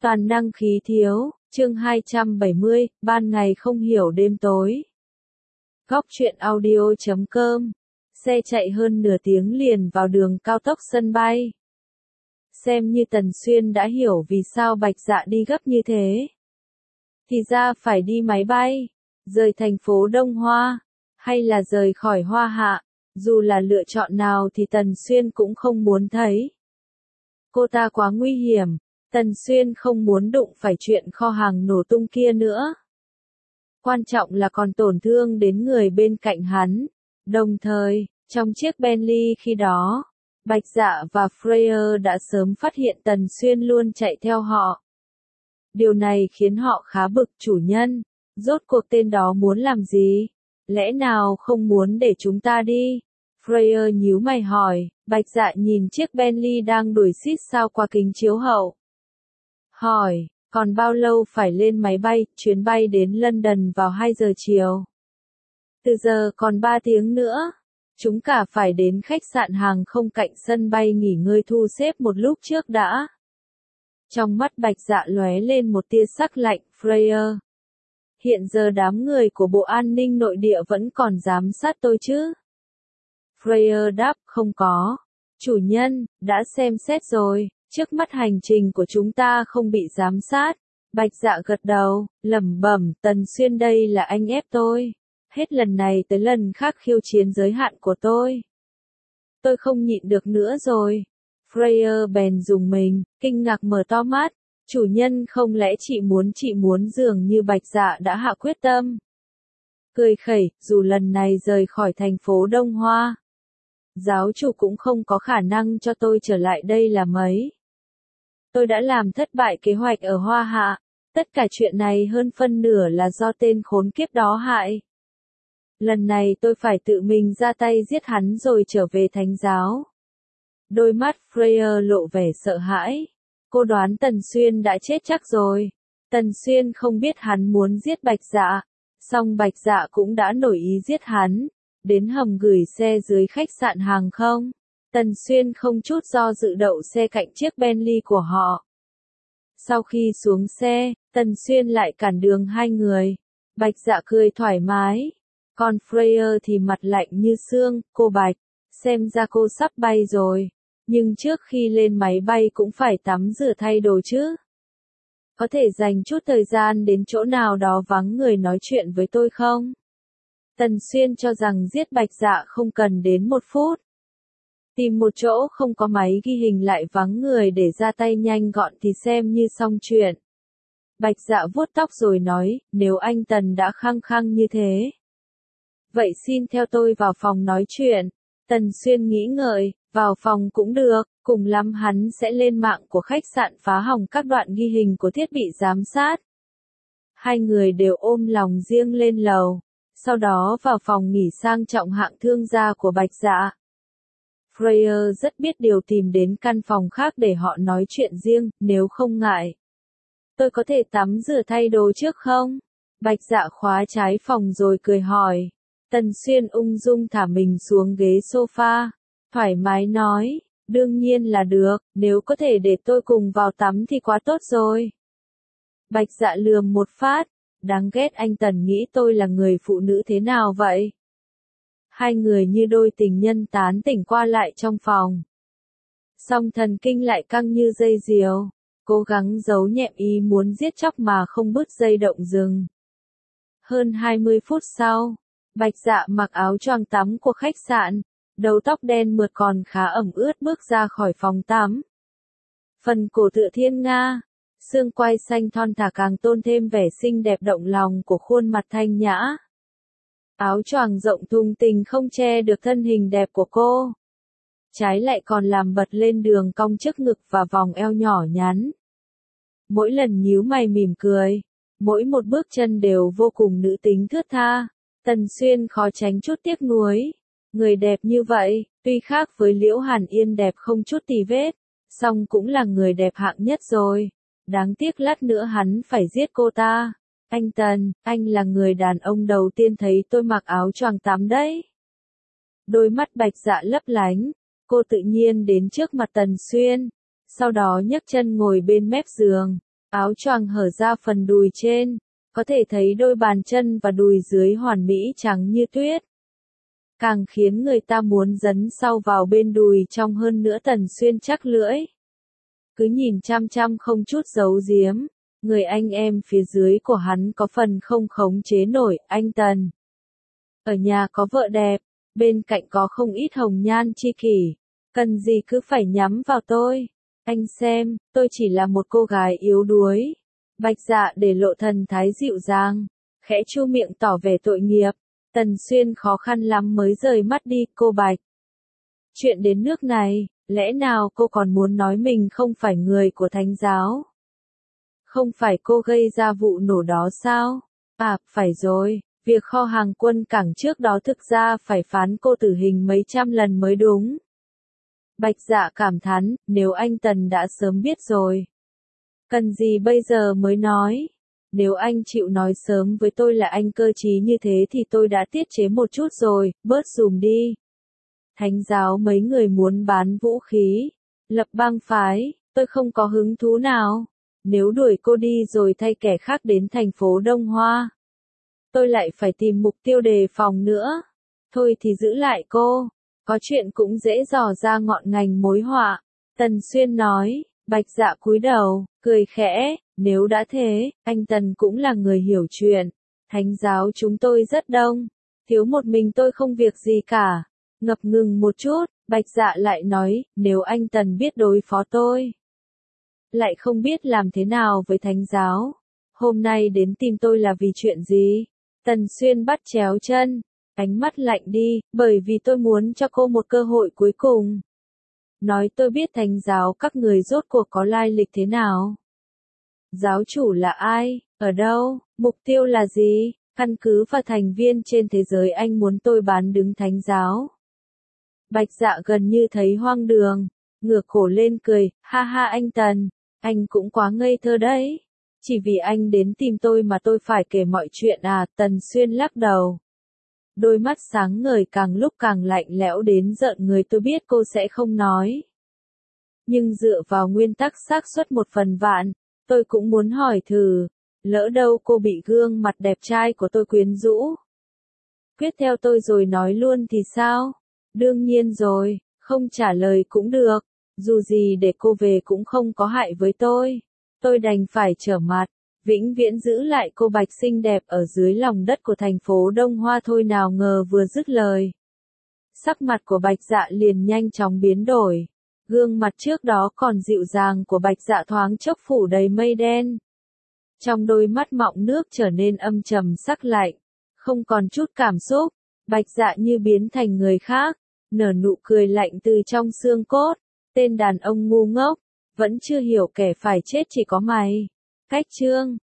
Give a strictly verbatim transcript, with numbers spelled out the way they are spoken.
Toàn năng khí thiếu, chương hai trăm bảy mươi, ban ngày không hiểu đêm tối. Góc truyện audio chấm com. Xe chạy hơn nửa tiếng liền vào đường cao tốc sân bay. Xem như Tần Xuyên đã hiểu vì sao Bạch Dạ đi gấp như thế. Thì ra phải đi máy bay, rời thành phố Đông Hoa, hay là rời khỏi Hoa Hạ, dù là lựa chọn nào thì Tần Xuyên cũng không muốn thấy. Cô ta quá nguy hiểm, Tần Xuyên không muốn đụng phải chuyện kho hàng nổ tung kia nữa. Quan trọng là còn tổn thương đến người bên cạnh hắn. Đồng thời, trong chiếc Bentley khi đó, Bạch Dạ và Freya đã sớm phát hiện Tần Xuyên luôn chạy theo họ. Điều này khiến họ khá bực chủ nhân. Rốt cuộc tên đó muốn làm gì? Lẽ nào không muốn để chúng ta đi? Freya nhíu mày hỏi. Bạch Dạ nhìn chiếc Bentley đang đuổi xít sao qua kính chiếu hậu. Hỏi, còn bao lâu phải lên máy bay? Chuyến bay đến London vào hai giờ chiều. Từ giờ còn ba tiếng nữa. Chúng cả phải đến khách sạn hàng không cạnh sân bay nghỉ ngơi thu xếp một lúc trước đã. Trong mắt Bạch Dạ lóe lên một tia sắc lạnh. Freya, hiện giờ đám người của Bộ An ninh Nội địa vẫn còn giám sát tôi chứ? Freya đáp, không có. Chủ nhân, đã xem xét rồi, trước mắt hành trình của chúng ta không bị giám sát. Bạch Dạ gật đầu, lẩm bẩm, Tần Xuyên đây là anh ép tôi. Hết lần này tới lần khác khiêu chiến giới hạn của tôi. Tôi không nhịn được nữa rồi. Freya bèn dùng mình, kinh ngạc mở to mắt. Chủ nhân, không lẽ chị muốn chị muốn dường như Bạch Dạ đã hạ quyết tâm. Cười khẩy, dù lần này rời khỏi thành phố Đông Hoa, giáo chủ cũng không có khả năng cho tôi trở lại đây là mấy. Tôi đã làm thất bại kế hoạch ở Hoa Hạ. Tất cả chuyện này hơn phân nửa là do tên khốn kiếp đó hại. Lần này tôi phải tự mình ra tay giết hắn rồi trở về thánh giáo. Đôi mắt Freya lộ vẻ sợ hãi. Cô đoán Tần Xuyên đã chết chắc rồi. Tần Xuyên không biết hắn muốn giết Bạch Dạ. Song Bạch Dạ cũng đã nổi ý giết hắn. Đến hầm gửi xe dưới khách sạn hàng không. Tần Xuyên không chút do dự đậu xe cạnh chiếc Bentley của họ. Sau khi xuống xe, Tần Xuyên lại cản đường hai người. Bạch Dạ cười thoải mái. Còn Freya thì mặt lạnh như xương. Cô Bạch, xem ra cô sắp bay rồi. Nhưng trước khi lên máy bay cũng phải tắm rửa thay đồ chứ. Có thể dành chút thời gian đến chỗ nào đó vắng người nói chuyện với tôi không? Tần Xuyên cho rằng giết Bạch Dạ không cần đến một phút. Tìm một chỗ không có máy ghi hình lại vắng người để ra tay nhanh gọn thì xem như xong chuyện. Bạch Dạ vuốt tóc rồi nói, nếu anh Tần đã khăng khăng như thế. Vậy xin theo tôi vào phòng nói chuyện. Tần Xuyên nghĩ ngợi, vào phòng cũng được, cùng lắm hắn sẽ lên mạng của khách sạn phá hỏng các đoạn ghi hình của thiết bị giám sát. Hai người đều ôm lòng riêng lên lầu, sau đó vào phòng nghỉ sang trọng hạng thương gia của Bạch Dạ. Freya rất biết điều tìm đến căn phòng khác để họ nói chuyện riêng, nếu không ngại. Tôi có thể tắm rửa thay đồ trước không? Bạch Dạ khóa trái phòng rồi cười hỏi. Tần Xuyên ung dung thả mình xuống ghế sofa, thoải mái nói, đương nhiên là được, nếu có thể để tôi cùng vào tắm thì quá tốt rồi. Bạch Dạ lườm một phát, đáng ghét anh Tần nghĩ tôi là người phụ nữ thế nào vậy? Hai người như đôi tình nhân tán tỉnh qua lại trong phòng. Song thần kinh lại căng như dây diều, cố gắng giấu nhẹm ý muốn giết chóc mà không bứt dây động rừng. Hơn hai mươi phút sau, Bạch Dạ mặc áo choàng tắm của khách sạn, đầu tóc đen mượt còn khá ẩm ướt bước ra khỏi phòng tắm. Phần cổ tựa thiên nga, xương quai xanh thon thả càng tôn thêm vẻ xinh đẹp động lòng của khuôn mặt thanh nhã. Áo choàng rộng thùng tình không che được thân hình đẹp của cô. Trái lại còn làm bật lên đường cong trước ngực và vòng eo nhỏ nhắn. Mỗi lần nhíu mày mỉm cười, mỗi một bước chân đều vô cùng nữ tính thướt tha. Tần Xuyên khó tránh chút tiếc nuối. Người đẹp như vậy, tuy khác với Liễu Hàn Yên đẹp không chút tì vết, song cũng là người đẹp hạng nhất rồi. Đáng tiếc lát nữa hắn phải giết cô ta. Anh Tần, anh là người đàn ông đầu tiên thấy tôi mặc áo choàng tắm đấy. Đôi mắt Bạch Dạ lấp lánh, cô tự nhiên đến trước mặt Tần Xuyên, sau đó nhấc chân ngồi bên mép giường, Áo choàng hở ra phần đùi trên, có thể thấy đôi bàn chân và đùi dưới hoàn mỹ trắng như tuyết. Càng khiến người ta muốn dấn sâu vào bên đùi trong hơn nữa. Tần Xuyên chắc lưỡi. Cứ nhìn chăm chăm không chút giấu giếm, người anh em phía dưới của hắn có phần không khống chế nổi. Anh Tần ở nhà có vợ đẹp, bên cạnh có không ít hồng nhan chi kỷ, cần gì cứ phải nhắm vào tôi. Anh xem, tôi chỉ là một cô gái yếu đuối. Bạch Dạ để lộ thần thái dịu dàng, khẽ chu miệng tỏ vẻ tội nghiệp. Tần Xuyên khó khăn lắm mới rời mắt đi. Cô Bạch, chuyện đến nước này, lẽ nào cô còn muốn nói mình không phải người của thánh giáo? Không phải cô gây ra vụ nổ đó sao? À, phải rồi, việc kho hàng quân cảng trước đó thực ra phải phán cô tử hình mấy trăm lần mới đúng. Bạch Dạ cảm thán, nếu anh Tần đã sớm biết rồi, cần gì bây giờ mới nói? Nếu anh chịu nói sớm với tôi là anh cơ trí như thế thì tôi đã tiết chế một chút rồi. Bớt dùm đi. Thánh giáo mấy người muốn bán vũ khí, lập bang phái, tôi không có hứng thú nào. Nếu đuổi cô đi rồi thay kẻ khác đến thành phố Đông Hoa, tôi lại phải tìm mục tiêu đề phòng nữa. Thôi thì giữ lại cô, có chuyện cũng dễ dò ra ngọn ngành mối họa. Tần Xuyên nói. Bạch Dạ cúi đầu, cười khẽ, nếu đã thế, anh Tần cũng là người hiểu chuyện. Thánh giáo chúng tôi rất đông, thiếu một mình tôi không việc gì cả. Ngập ngừng một chút, Bạch Dạ lại nói, nếu anh Tần biết đối phó tôi, lại không biết làm thế nào với thánh giáo, hôm nay đến tìm tôi là vì chuyện gì? Tần Xuyên bắt chéo chân, ánh mắt lạnh đi, bởi vì tôi muốn cho cô một cơ hội cuối cùng. Nói tôi biết thánh giáo các người rốt cuộc có lai lịch thế nào. Giáo chủ là ai, ở đâu, mục tiêu là gì, căn cứ và thành viên trên thế giới anh muốn tôi bán đứng thánh giáo. Bạch Dạ gần như thấy hoang đường, ngửa cổ lên cười, ha ha anh Tần, anh cũng quá ngây thơ đấy. Chỉ vì anh đến tìm tôi mà tôi phải kể mọi chuyện à? Tần Xuyên lắc đầu. Đôi mắt sáng ngời càng lúc càng lạnh lẽo đến giận người. Tôi biết cô sẽ không nói. Nhưng dựa vào nguyên tắc xác suất một phần vạn, tôi cũng muốn hỏi thử. Lỡ đâu cô bị gương mặt đẹp trai của tôi quyến rũ, quyết theo tôi rồi nói luôn thì sao? Đương nhiên rồi, không trả lời cũng được. Dù gì để cô về cũng không có hại với tôi. Tôi đành phải trở mặt, vĩnh viễn giữ lại cô Bạch xinh đẹp ở dưới lòng đất của thành phố Đông Hoa. Thôi nào ngờ vừa dứt lời, sắc mặt của Bạch Dạ liền nhanh chóng biến đổi. Gương mặt trước đó còn dịu dàng của Bạch Dạ thoáng chốc phủ đầy mây đen. Trong đôi mắt mọng nước trở nên âm trầm sắc lạnh, không còn chút cảm xúc. Bạch Dạ như biến thành người khác, nở nụ cười lạnh từ trong xương cốt. Tên đàn ông ngu ngốc, vẫn chưa hiểu kẻ phải chết chỉ có mày. Cách chương